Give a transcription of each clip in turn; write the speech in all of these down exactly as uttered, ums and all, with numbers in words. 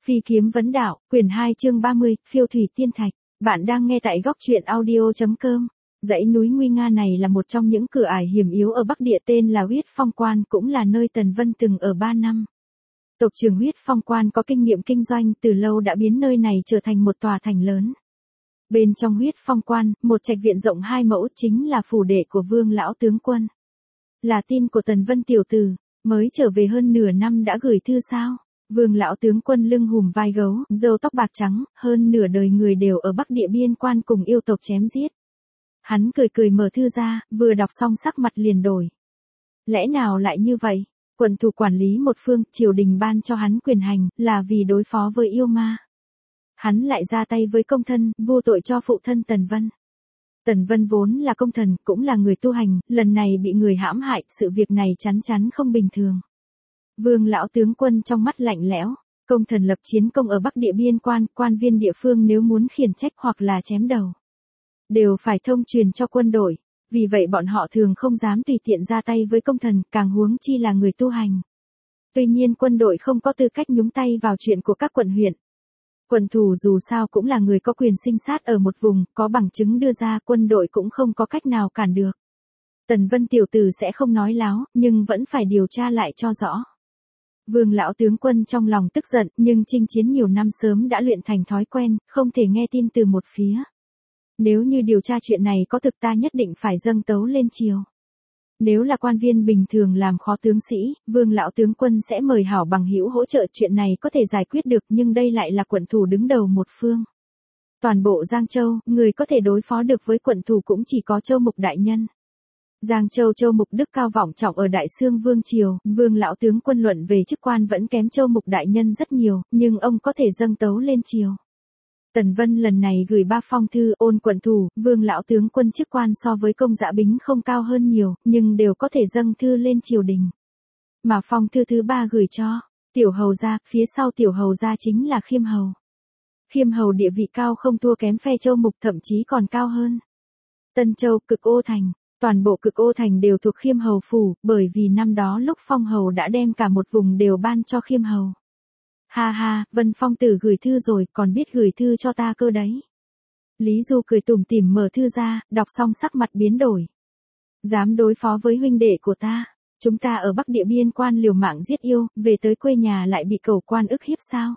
Phi kiếm vấn đạo, quyển hai chương ba mươi, phiêu thủy tiên thạch. Bạn đang nghe tại góc truyện audio.com. Dãy núi nguy nga này là một trong những cửa ải hiểm yếu ở Bắc Địa tên là Huyết Phong Quan, cũng là nơi Tần Vân từng ở ba năm. Tộc trưởng Huyết Phong Quan có kinh nghiệm kinh doanh từ lâu đã biến nơi này trở thành một tòa thành lớn. Bên trong Huyết Phong Quan, một trạch viện rộng hai mẫu chính là phủ đệ của Vương lão tướng quân. Là tin của Tần Vân tiểu tử, mới trở về hơn nửa năm đã gửi thư sao? Vương lão tướng quân lưng hùm vai gấu, râu tóc bạc trắng, hơn nửa đời người đều ở Bắc Địa biên quan cùng yêu tộc chém giết. Hắn cười cười mở thư ra, vừa đọc xong sắc mặt liền đổi. Lẽ nào lại như vậy? Quận thủ quản lý một phương, triều đình ban cho hắn quyền hành, là vì đối phó với yêu ma. Hắn lại ra tay với công thân, vô tội cho phụ thân Tần Vân. Tần Vân vốn là công thần, cũng là người tu hành, lần này bị người hãm hại, sự việc này chắn chắn không bình thường. Vương lão tướng quân trong mắt lạnh lẽo, công thần lập chiến công ở Bắc Địa biên quan, quan viên địa phương nếu muốn khiển trách hoặc là chém đầu, đều phải thông truyền cho quân đội, vì vậy bọn họ thường không dám tùy tiện ra tay với công thần, càng huống chi là người tu hành. Tuy nhiên quân đội không có tư cách nhúng tay vào chuyện của các quận huyện. Quận thủ dù sao cũng là người có quyền sinh sát ở một vùng, có bằng chứng đưa ra, quân đội cũng không có cách nào cản được. Tần Vân tiểu tử sẽ không nói láo, nhưng vẫn phải điều tra lại cho rõ. Vương lão tướng quân trong lòng tức giận, nhưng chinh chiến nhiều năm sớm đã luyện thành thói quen, không thể nghe tin từ một phía. Nếu như điều tra chuyện này có thực, ta nhất định phải dâng tấu lên triều. Nếu là quan viên bình thường làm khó tướng sĩ, Vương lão tướng quân sẽ mời hảo bằng hữu hỗ trợ, chuyện này có thể giải quyết được, nhưng đây lại là quận thủ đứng đầu một phương. Toàn bộ Giang Châu, người có thể đối phó được với quận thủ cũng chỉ có Châu Mục đại nhân. Giang Châu Châu Mục đức cao vọng trọng ở Đại Xương Vương triều, Vương lão tướng quân luận về chức quan vẫn kém Châu Mục đại nhân rất nhiều, nhưng ông có thể dâng tấu lên triều. Tần Vân lần này gửi ba phong thư, ôn quận thủ, Vương lão tướng quân chức quan so với công dã bính không cao hơn nhiều, nhưng đều có thể dâng thư lên triều đình. Mà phong thư thứ ba gửi cho tiểu hầu gia, phía sau tiểu hầu gia chính là Khiêm hầu. Khiêm hầu địa vị cao không thua kém phe Châu Mục, thậm chí còn cao hơn. Tân Châu, Cực Ô thành, toàn bộ Cực Ô thành đều thuộc Khiêm hầu phủ, bởi vì năm đó lúc Phong hầu đã đem cả một vùng đều ban cho Khiêm hầu. Ha ha, Vân Phong tử gửi thư rồi, còn biết gửi thư cho ta cơ đấy. Lý Du cười tủm tỉm mở thư ra, đọc xong sắc mặt biến đổi. Dám đối phó với huynh đệ của ta, chúng ta ở Bắc Địa biên quan liều mạng giết yêu, về tới quê nhà lại bị cẩu quan ức hiếp sao?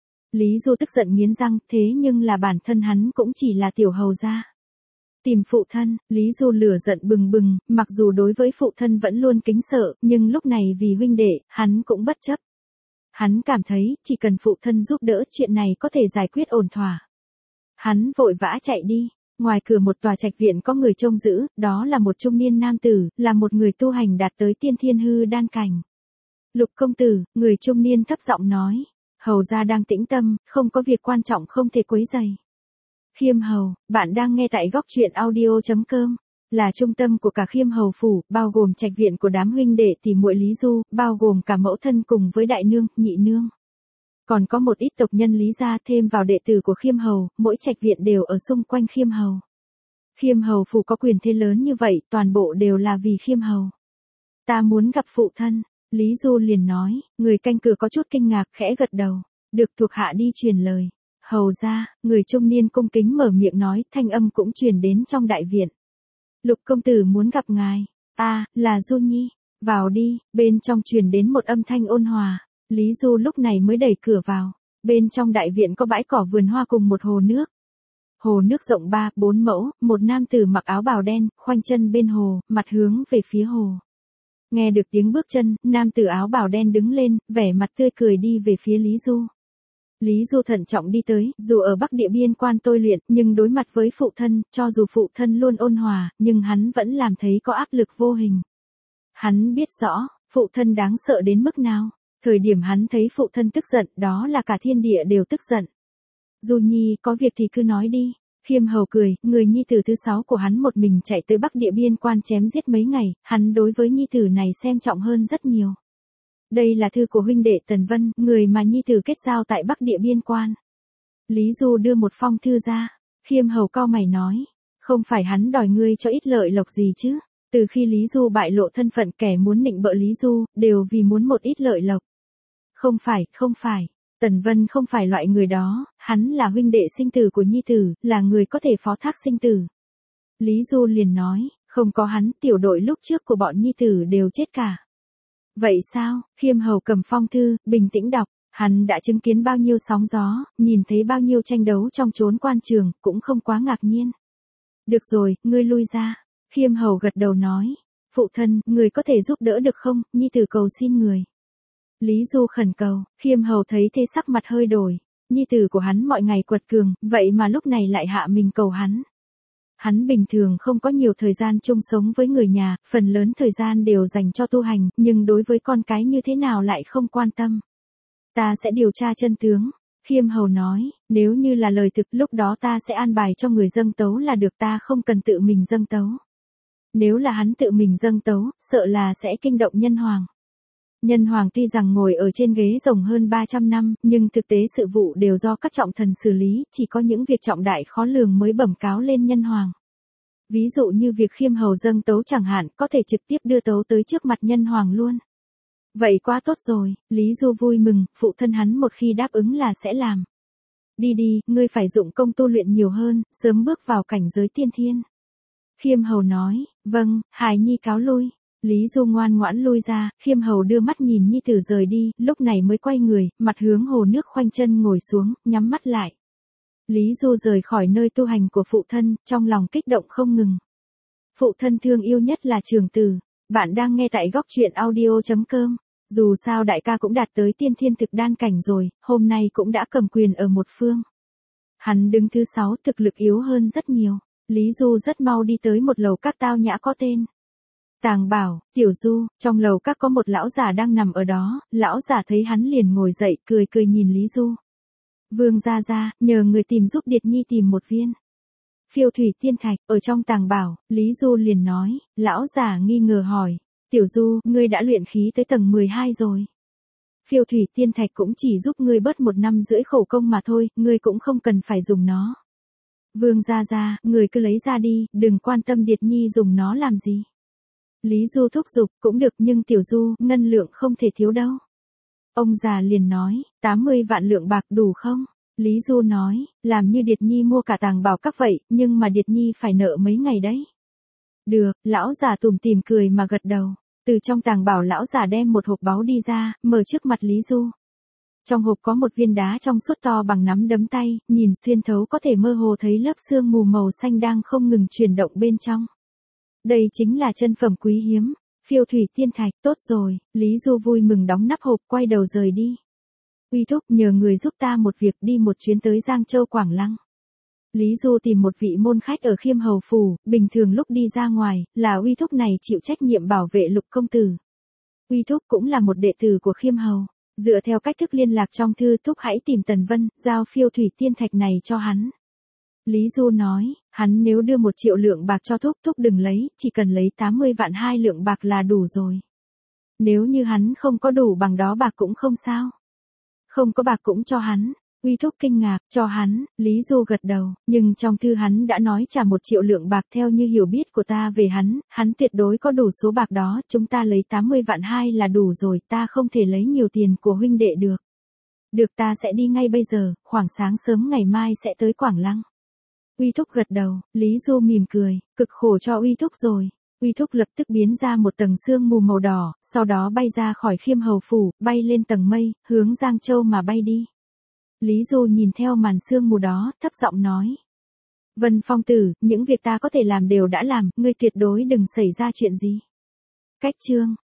Lý Du tức giận nghiến răng, thế nhưng là bản thân hắn cũng chỉ là tiểu hầu gia. Tìm phụ thân, Lý Du lửa giận bừng bừng, mặc dù đối với phụ thân vẫn luôn kính sợ, nhưng lúc này vì huynh đệ, hắn cũng bất chấp. Hắn cảm thấy, chỉ cần phụ thân giúp đỡ, chuyện này có thể giải quyết ổn thỏa. Hắn vội vã chạy đi, ngoài cửa một tòa trạch viện có người trông giữ, đó là một trung niên nam tử, là một người tu hành đạt tới tiên thiên hư đan cảnh. Lục công tử, người trung niên thấp giọng nói, hầu gia đang tĩnh tâm, không có việc quan trọng không thể quấy rầy. Khiêm hầu, bạn đang nghe tại góc truyện audio.com. Là trung tâm của cả Khiêm hầu phủ, bao gồm trạch viện của đám huynh đệ tỷ muội Lý Du, bao gồm cả mẫu thân cùng với đại nương, nhị nương. Còn có một ít tộc nhân Lý gia thêm vào đệ tử của Khiêm hầu, mỗi trạch viện đều ở xung quanh Khiêm hầu. Khiêm hầu phủ có quyền thế lớn như vậy, toàn bộ đều là vì Khiêm hầu. Ta muốn gặp phụ thân, Lý Du liền nói, người canh cửa có chút kinh ngạc, khẽ gật đầu, được thuộc hạ đi truyền lời. Hầu gia, người trung niên cung kính mở miệng nói, thanh âm cũng truyền đến trong đại viện. Lục công tử muốn gặp ngài. À, là Du Nhi. Vào đi, bên trong truyền đến một âm thanh ôn hòa. Lý Du lúc này mới đẩy cửa vào. Bên trong đại viện có bãi cỏ vườn hoa cùng một hồ nước. Hồ nước rộng ba, bốn mẫu, một nam tử mặc áo bào đen, khoanh chân bên hồ, mặt hướng về phía hồ. Nghe được tiếng bước chân, nam tử áo bào đen đứng lên, vẻ mặt tươi cười đi về phía Lý Du. Lý Du thận trọng đi tới, dù ở Bắc Địa biên quan tôi luyện, nhưng đối mặt với phụ thân, cho dù phụ thân luôn ôn hòa, nhưng hắn vẫn làm thấy có áp lực vô hình. Hắn biết rõ, phụ thân đáng sợ đến mức nào. Thời điểm hắn thấy phụ thân tức giận, đó là cả thiên địa đều tức giận. Du Nhi, có việc thì cứ nói đi. Khiêm hầu cười, người nhi tử thứ sáu của hắn một mình chạy tới Bắc Địa biên quan chém giết mấy ngày, hắn đối với nhi tử này xem trọng hơn rất nhiều. Đây là thư của huynh đệ Tần Vân, người mà nhi tử kết giao tại Bắc Địa biên quan. Lý Du đưa một phong thư ra, Khiêm hầu cau mày nói, không phải hắn đòi ngươi cho ít lợi lộc gì chứ? Từ khi Lý Du bại lộ thân phận, kẻ muốn nịnh bợ Lý Du, đều vì muốn một ít lợi lộc. Không phải, không phải. Tần Vân không phải loại người đó, hắn là huynh đệ sinh tử của nhi tử, là người có thể phó thác sinh tử. Lý Du liền nói, không có hắn, tiểu đội lúc trước của bọn nhi tử đều chết cả. Vậy sao? Khiêm Hầu cầm phong thư, bình tĩnh đọc, hắn đã chứng kiến bao nhiêu sóng gió, nhìn thấy bao nhiêu tranh đấu trong chốn quan trường, cũng không quá ngạc nhiên. Được rồi, ngươi lui ra. Khiêm Hầu gật đầu nói, phụ thân, người có thể giúp đỡ được không, nhi tử cầu xin người. Lý Du khẩn cầu, Khiêm Hầu thấy thế sắc mặt hơi đổi, nhi tử của hắn mọi ngày quật cường, vậy mà lúc này lại hạ mình cầu hắn. Hắn bình thường không có nhiều thời gian chung sống với người nhà, phần lớn thời gian đều dành cho tu hành, nhưng đối với con cái như thế nào lại không quan tâm. Ta sẽ điều tra chân tướng. Khiêm Hầu nói, nếu như là lời thực lúc đó ta sẽ an bài cho người dâng tấu là được, ta không cần tự mình dâng tấu. Nếu là hắn tự mình dâng tấu, sợ là sẽ kinh động nhân hoàng. Nhân hoàng tuy rằng ngồi ở trên ghế rồng hơn ba trăm năm, nhưng thực tế sự vụ đều do các trọng thần xử lý, chỉ có những việc trọng đại khó lường mới bẩm cáo lên nhân hoàng. Ví dụ như việc Khiêm Hầu dâng tấu chẳng hạn, có thể trực tiếp đưa tấu tới trước mặt nhân hoàng luôn. Vậy quá tốt rồi, Lý Du vui mừng, phụ thân hắn một khi đáp ứng là sẽ làm. Đi đi, ngươi phải dụng công tu luyện nhiều hơn, sớm bước vào cảnh giới tiên thiên. Khiêm Hầu nói, vâng, hài nhi cáo lui. Lý Du ngoan ngoãn lui ra, Khiêm Hầu đưa mắt nhìn nhi tử rời đi, lúc này mới quay người, mặt hướng hồ nước khoanh chân ngồi xuống, nhắm mắt lại. Lý Du rời khỏi nơi tu hành của phụ thân, trong lòng kích động không ngừng. Phụ thân thương yêu nhất là Trường Tử. Bạn đang nghe tại góc truyện audio chấm com. Dù sao đại ca cũng đạt tới tiên thiên thực đan cảnh rồi, hôm nay cũng đã cầm quyền ở một phương. Hắn đứng thứ sáu, thực lực yếu hơn rất nhiều. Lý Du rất mau đi tới một lầu các tao nhã có tên Tàng Bảo, Tiểu Du, trong lầu các có một lão già đang nằm ở đó, lão già thấy hắn liền ngồi dậy, cười cười nhìn Lý Du. Vương gia gia, nhờ người tìm giúp Điệt Nhi tìm một viên Phiêu thủy tiên thạch, ở trong Tàng Bảo. Lý Du liền nói, lão già nghi ngờ hỏi, Tiểu Du, ngươi đã luyện khí tới tầng mười hai rồi. Phiêu thủy tiên thạch cũng chỉ giúp ngươi bớt một năm rưỡi khổ công mà thôi, ngươi cũng không cần phải dùng nó. Vương gia gia, người cứ lấy ra đi, đừng quan tâm Điệt Nhi dùng nó làm gì. Lý Du thúc giục, cũng được nhưng Tiểu Du, ngân lượng không thể thiếu đâu. Ông già liền nói, tám mươi vạn lượng bạc đủ không? Lý Du nói, làm như Điệt Nhi mua cả Tàng Bảo các vậy, nhưng mà Điệt Nhi phải nợ mấy ngày đấy. Được, lão già tủm tỉm cười mà gật đầu. Từ trong Tàng Bảo lão già đem một hộp báu đi ra, mở trước mặt Lý Du. Trong hộp có một viên đá trong suốt to bằng nắm đấm tay, nhìn xuyên thấu có thể mơ hồ thấy lớp sương mù màu xanh đang không ngừng chuyển động bên trong. Đây chính là chân phẩm quý hiếm, Phiêu thủy tiên thạch. Tốt rồi, Lý Du vui mừng đóng nắp hộp, quay đầu rời đi. Uy thúc, nhờ người giúp ta một việc, đi một chuyến tới Giang Châu Quảng Lăng. Lý Du tìm một vị môn khách ở Khiêm Hầu phủ, bình thường lúc đi ra ngoài, là Uy thúc này chịu trách nhiệm bảo vệ Lục công tử. Uy thúc cũng là một đệ tử của Khiêm Hầu. Dựa theo cách thức liên lạc trong thư, thúc hãy tìm Tần Vân, giao phiêu thủy tiên thạch này cho hắn. Lý Du nói, hắn nếu đưa một triệu lượng bạc cho thúc, thúc đừng lấy, chỉ cần lấy tám mươi vạn hai lượng bạc là đủ rồi. Nếu như hắn không có đủ bằng đó bạc cũng không sao. Không có bạc cũng cho hắn. Uy thúc kinh ngạc, cho hắn. Lý Du gật đầu, nhưng trong thư hắn đã nói trả một triệu lượng bạc. Theo như hiểu biết của ta về hắn, hắn tuyệt đối có đủ số bạc đó, chúng ta lấy tám mươi vạn hai là đủ rồi, ta không thể lấy nhiều tiền của huynh đệ được. Được, ta sẽ đi ngay bây giờ, khoảng sáng sớm ngày mai sẽ tới Quảng Lăng. Uy thúc gật đầu. Lý Du mỉm cười, cực khổ cho Uy thúc rồi. Uy thúc lập tức biến ra một tầng sương mù màu đỏ, sau đó bay ra khỏi Khiêm Hầu phủ, bay lên tầng mây, hướng Giang Châu mà bay đi. Lý Du nhìn theo màn sương mù đó, thấp giọng nói. Vân Phong tử, những việc ta có thể làm đều đã làm, ngươi tuyệt đối đừng xảy ra chuyện gì. Cách chương